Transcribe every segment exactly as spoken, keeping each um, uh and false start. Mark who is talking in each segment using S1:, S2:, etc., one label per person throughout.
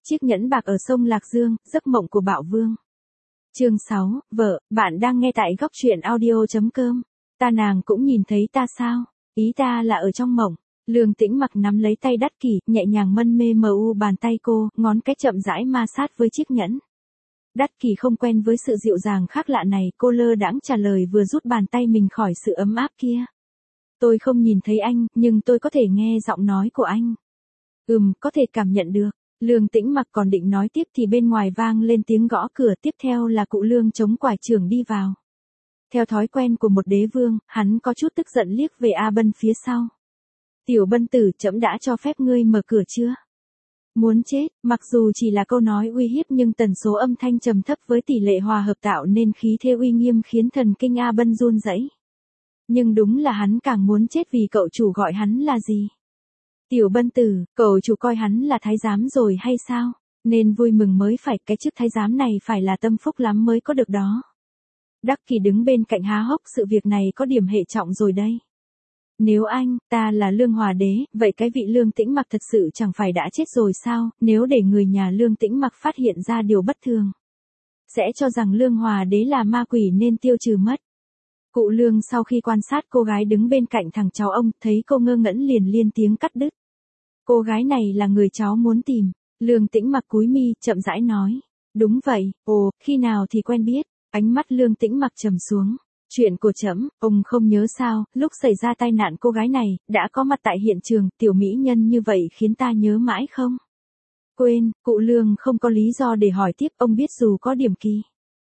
S1: Chiếc nhẫn bạc ở sông Lạc Dương, giấc mộng của Bạo Vương. Chương sáu, vợ, bạn đang nghe tại góc truyện audio chấm com. Ta nàng cũng nhìn thấy ta sao? Ý ta là ở trong mộng. Lương Tĩnh Mặc nắm lấy tay Đắc Kỷ, nhẹ nhàng mân mê mờ u bàn tay cô, ngón cái chậm rãi ma sát với chiếc nhẫn. Đắc Kỷ không quen với sự dịu dàng khác lạ này, cô lơ đãng trả lời vừa rút bàn tay mình khỏi sự ấm áp kia. Tôi không nhìn thấy anh, nhưng tôi có thể nghe giọng nói của anh. Ừm, có thể cảm nhận được. Lương Tĩnh Mặc còn định nói tiếp thì bên ngoài vang lên tiếng gõ cửa, tiếp theo là cụ Lương chống quải trưởng đi vào. Theo thói quen của một đế vương, hắn có chút tức giận liếc về A Bân phía sau. Tiểu Bân tử, trẫm đã cho phép ngươi mở cửa chưa? Muốn chết, mặc dù chỉ là câu nói uy hiếp nhưng tần số âm thanh trầm thấp với tỷ lệ hòa hợp tạo nên khí thế uy nghiêm khiến thần kinh A Bân run rẩy. Nhưng đúng là hắn càng muốn chết vì cậu chủ gọi hắn là gì? Tiểu Bân tử, cậu chủ coi hắn là thái giám rồi hay sao? Nên vui mừng mới phải, cái chức thái giám này phải là tâm phúc lắm mới có được đó. Đắc Kỷ đứng bên cạnh há hốc, sự việc này có điểm hệ trọng rồi đây. Nếu anh, ta là Lương Hòa đế, vậy cái vị Lương Tĩnh Mặc thật sự chẳng phải đã chết rồi sao? Nếu để người nhà Lương Tĩnh Mặc phát hiện ra điều bất thường, sẽ cho rằng Lương Hòa đế là ma quỷ nên tiêu trừ mất. Cụ Lương sau khi quan sát cô gái đứng bên cạnh thằng cháu ông, thấy cô ngơ ngẩn liền liên tiếng cắt đứt. Cô gái này là người cháu muốn tìm. Lương Tĩnh Mặc cúi mi, chậm rãi nói. Đúng vậy, ồ, khi nào thì quen biết. Ánh mắt Lương Tĩnh Mặc trầm xuống. Chuyện của trẫm, ông không nhớ sao, lúc xảy ra tai nạn cô gái này, đã có mặt tại hiện trường, tiểu mỹ nhân như vậy khiến ta nhớ mãi không? Quên, cụ Lương không có lý do để hỏi tiếp, ông biết dù có điểm kỳ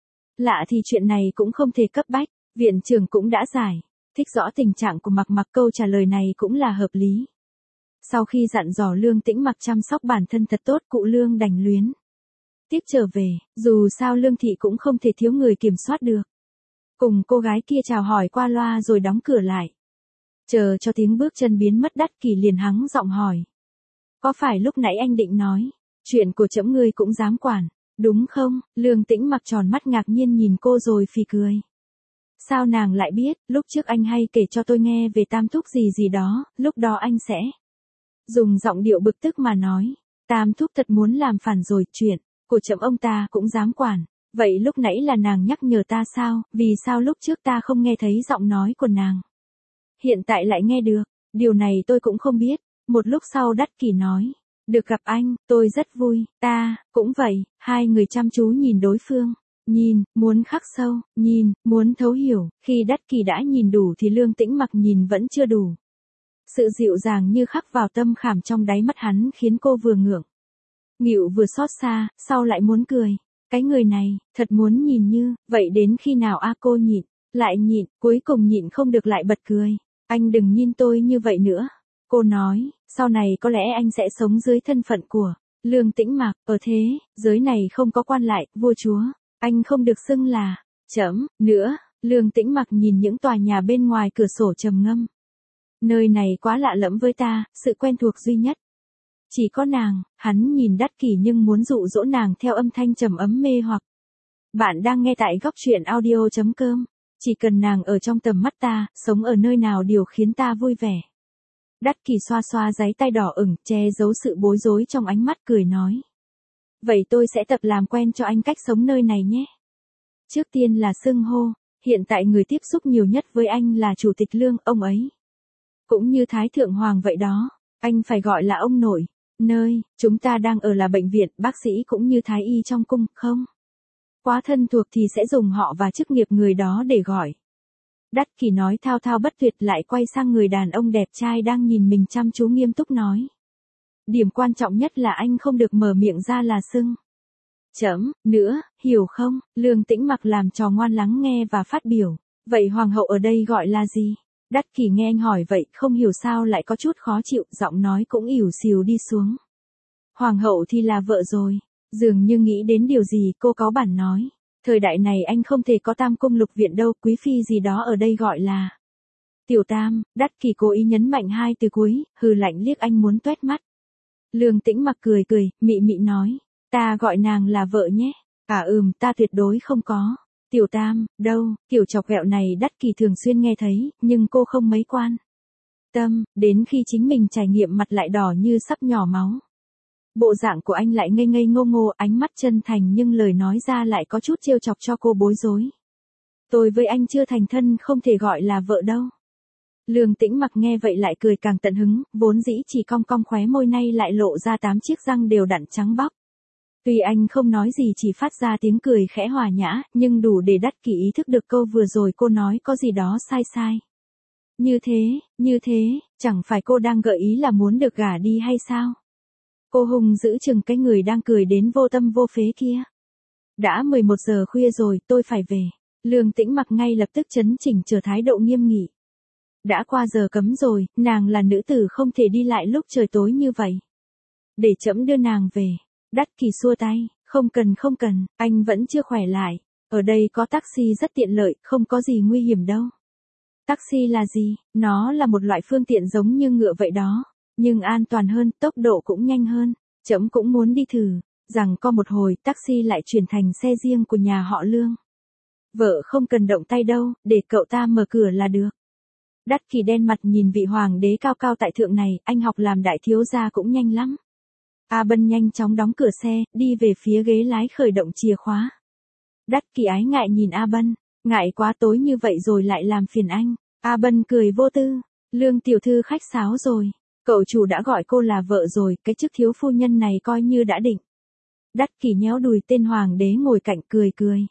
S1: lạ thì chuyện này cũng không thể cấp bách. Viện trưởng cũng đã giải thích rõ tình trạng của Mặc Mặc, câu trả lời này cũng là hợp lý. Sau khi dặn dò Lương Tĩnh Mặc chăm sóc bản thân thật tốt, cụ Lương đành luyến tiếp trở về, dù sao Lương thị cũng không thể thiếu người kiểm soát được. Cùng cô gái kia chào hỏi qua loa rồi đóng cửa lại. Chờ cho tiếng bước chân biến mất, Đắc Kỷ liền hắng giọng hỏi. Có phải lúc nãy anh định nói, chuyện của trẫm ngươi cũng dám quản, đúng không? Lương Tĩnh Mặc tròn mắt ngạc nhiên nhìn cô rồi phì cười. Sao nàng lại biết, lúc trước anh hay kể cho tôi nghe về tam thúc gì gì đó, lúc đó anh sẽ dùng giọng điệu bực tức mà nói, tam thúc thật muốn làm phản rồi, chuyện của trẫm ông ta cũng dám quản. Vậy lúc nãy là nàng nhắc nhở ta sao, vì sao lúc trước ta không nghe thấy giọng nói của nàng? Hiện tại lại nghe được, điều này tôi cũng không biết. Một lúc sau Đắc Kỷ nói, được gặp anh, tôi rất vui, ta, cũng vậy. Hai người chăm chú nhìn đối phương. Nhìn, muốn khắc sâu, nhìn, muốn thấu hiểu, khi Đắc Kỷ đã nhìn đủ thì Lương Tĩnh Mặc nhìn vẫn chưa đủ. Sự dịu dàng như khắc vào tâm khảm trong đáy mắt hắn khiến cô vừa ngượng nghịu vừa xót xa, sau lại muốn cười. Cái người này, thật muốn nhìn như, vậy đến khi nào a cô nhịn, lại nhịn, cuối cùng nhịn không được lại bật cười. Anh đừng nhìn tôi như vậy nữa. Cô nói, sau này có lẽ anh sẽ sống dưới thân phận của Lương Tĩnh Mặc, ở thế, giới này không có quan lại, vua chúa. Anh không được xưng là trẫm nữa. Lương Tĩnh Mặc nhìn những tòa nhà bên ngoài cửa sổ trầm ngâm. Nơi này quá lạ lẫm với ta, sự quen thuộc duy nhất chỉ có nàng. Hắn nhìn Đắc Kỷ nhưng muốn dụ dỗ nàng theo âm thanh trầm ấm mê hoặc. Bạn đang nghe tại góc truyện audio chấm com. Chỉ cần nàng ở trong tầm mắt ta, sống ở nơi nào đều khiến ta vui vẻ. Đắc Kỷ xoa xoa dáy tay đỏ ửng, che giấu sự bối rối trong ánh mắt, cười nói. Vậy tôi sẽ tập làm quen cho anh cách sống nơi này nhé. Trước tiên là xưng hô, hiện tại người tiếp xúc nhiều nhất với anh là Chủ tịch Lương, ông ấy cũng như Thái Thượng Hoàng vậy đó, anh phải gọi là ông nội. Nơi chúng ta đang ở là bệnh viện, bác sĩ cũng như thái y trong cung, không quá thân thuộc thì sẽ dùng họ và chức nghiệp người đó để gọi. Đắc Kỷ nói thao thao bất tuyệt, lại quay sang người đàn ông đẹp trai đang nhìn mình chăm chú, nghiêm túc nói. Điểm quan trọng nhất là anh không được mở miệng ra là xưng trẫm nữa, hiểu không? Lương Tĩnh Mặc làm trò ngoan lắng nghe và phát biểu. Vậy hoàng hậu ở đây gọi là gì? Đắc Kỷ nghe anh hỏi vậy, không hiểu sao lại có chút khó chịu, giọng nói cũng ỉu xìu đi xuống. Hoàng hậu thì là vợ rồi. Dường như nghĩ đến điều gì, cô cáu bản nói. Thời đại này anh không thể có tam cung lục viện đâu, quý phi gì đó ở đây gọi là tiểu tam. Đắc Kỷ cố ý nhấn mạnh hai từ cuối, hừ lạnh liếc anh muốn toét mắt. Lương Tĩnh Mặc cười cười, mị mị nói. Ta gọi nàng là vợ nhé. À ừm, ta tuyệt đối không có. Tiểu tam, đâu, kiểu chọc ghẹo này Đắc Kỷ thường xuyên nghe thấy, nhưng cô không mấy quan tâm, đến khi chính mình trải nghiệm mặt lại đỏ như sắp nhỏ máu. Bộ dạng của anh lại ngây ngây ngô ngô, ánh mắt chân thành nhưng lời nói ra lại có chút trêu chọc cho cô bối rối. Tôi với anh chưa thành thân, không thể gọi là vợ đâu. Lương Tĩnh Mặc nghe vậy lại cười càng tận hứng, vốn dĩ chỉ cong cong khóe môi nay lại lộ ra tám chiếc răng đều đặn trắng bóc. Tuy anh không nói gì chỉ phát ra tiếng cười khẽ hòa nhã, nhưng đủ để Đắc Kỷ ý thức được câu vừa rồi cô nói có gì đó sai sai. Như thế, như thế, chẳng phải cô đang gợi ý là muốn được gả đi hay sao? Cô hùng giữ chừng cái người đang cười đến vô tâm vô phế kia. Đã mười một giờ khuya rồi, tôi phải về. Lương Tĩnh Mặc ngay lập tức chấn chỉnh trở thái độ nghiêm nghị. Đã qua giờ cấm rồi, nàng là nữ tử không thể đi lại lúc trời tối như vậy. Để trẫm đưa nàng về. Đắc Kỷ xua tay, không cần không cần, anh vẫn chưa khỏe lại. Ở đây có taxi rất tiện lợi, không có gì nguy hiểm đâu. Taxi là gì? Nó là một loại phương tiện giống như ngựa vậy đó. Nhưng an toàn hơn, tốc độ cũng nhanh hơn. Trẫm cũng muốn đi thử. Rằng có một hồi taxi lại chuyển thành xe riêng của nhà họ Lương. Vợ không cần động tay đâu, để cậu ta mở cửa là được. Đắc Kỷ đen mặt nhìn vị hoàng đế cao cao tại thượng này, anh học làm đại thiếu gia cũng nhanh lắm. A Bân nhanh chóng đóng cửa xe, đi về phía ghế lái khởi động chìa khóa. Đắc Kỷ ái ngại nhìn A Bân, ngại quá tối như vậy rồi lại làm phiền anh. A Bân cười vô tư, Lương tiểu thư khách sáo rồi, cậu chủ đã gọi cô là vợ rồi, cái chức thiếu phu nhân này coi như đã định. Đắc Kỷ nhéo đùi tên hoàng đế ngồi cạnh cười cười.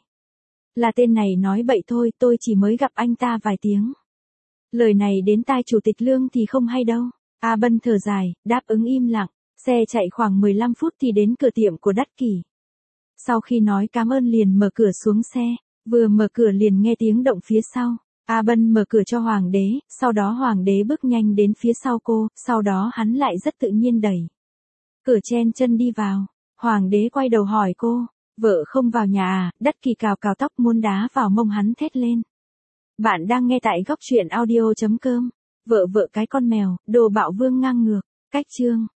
S1: Là tên này nói bậy thôi, tôi chỉ mới gặp anh ta vài tiếng. Lời này đến tai chủ tịch Lương thì không hay đâu. A Bân thở dài, đáp ứng im lặng. Xe chạy khoảng mười lăm phút thì đến cửa tiệm của Đắc Kỷ. Sau khi nói cảm ơn liền mở cửa xuống xe, vừa mở cửa liền nghe tiếng động phía sau. A Bân mở cửa cho hoàng đế, sau đó hoàng đế bước nhanh đến phía sau cô, sau đó hắn lại rất tự nhiên đẩy cửa chen chân đi vào. Hoàng đế quay đầu hỏi cô, vợ không vào nhà à? Đắc Kỷ cào cào tóc muốn đá vào mông hắn thét lên. Bạn đang nghe tại góc truyện audio chấm com. Vợ vợ cái con mèo, đồ bạo vương ngang ngược. Cách chương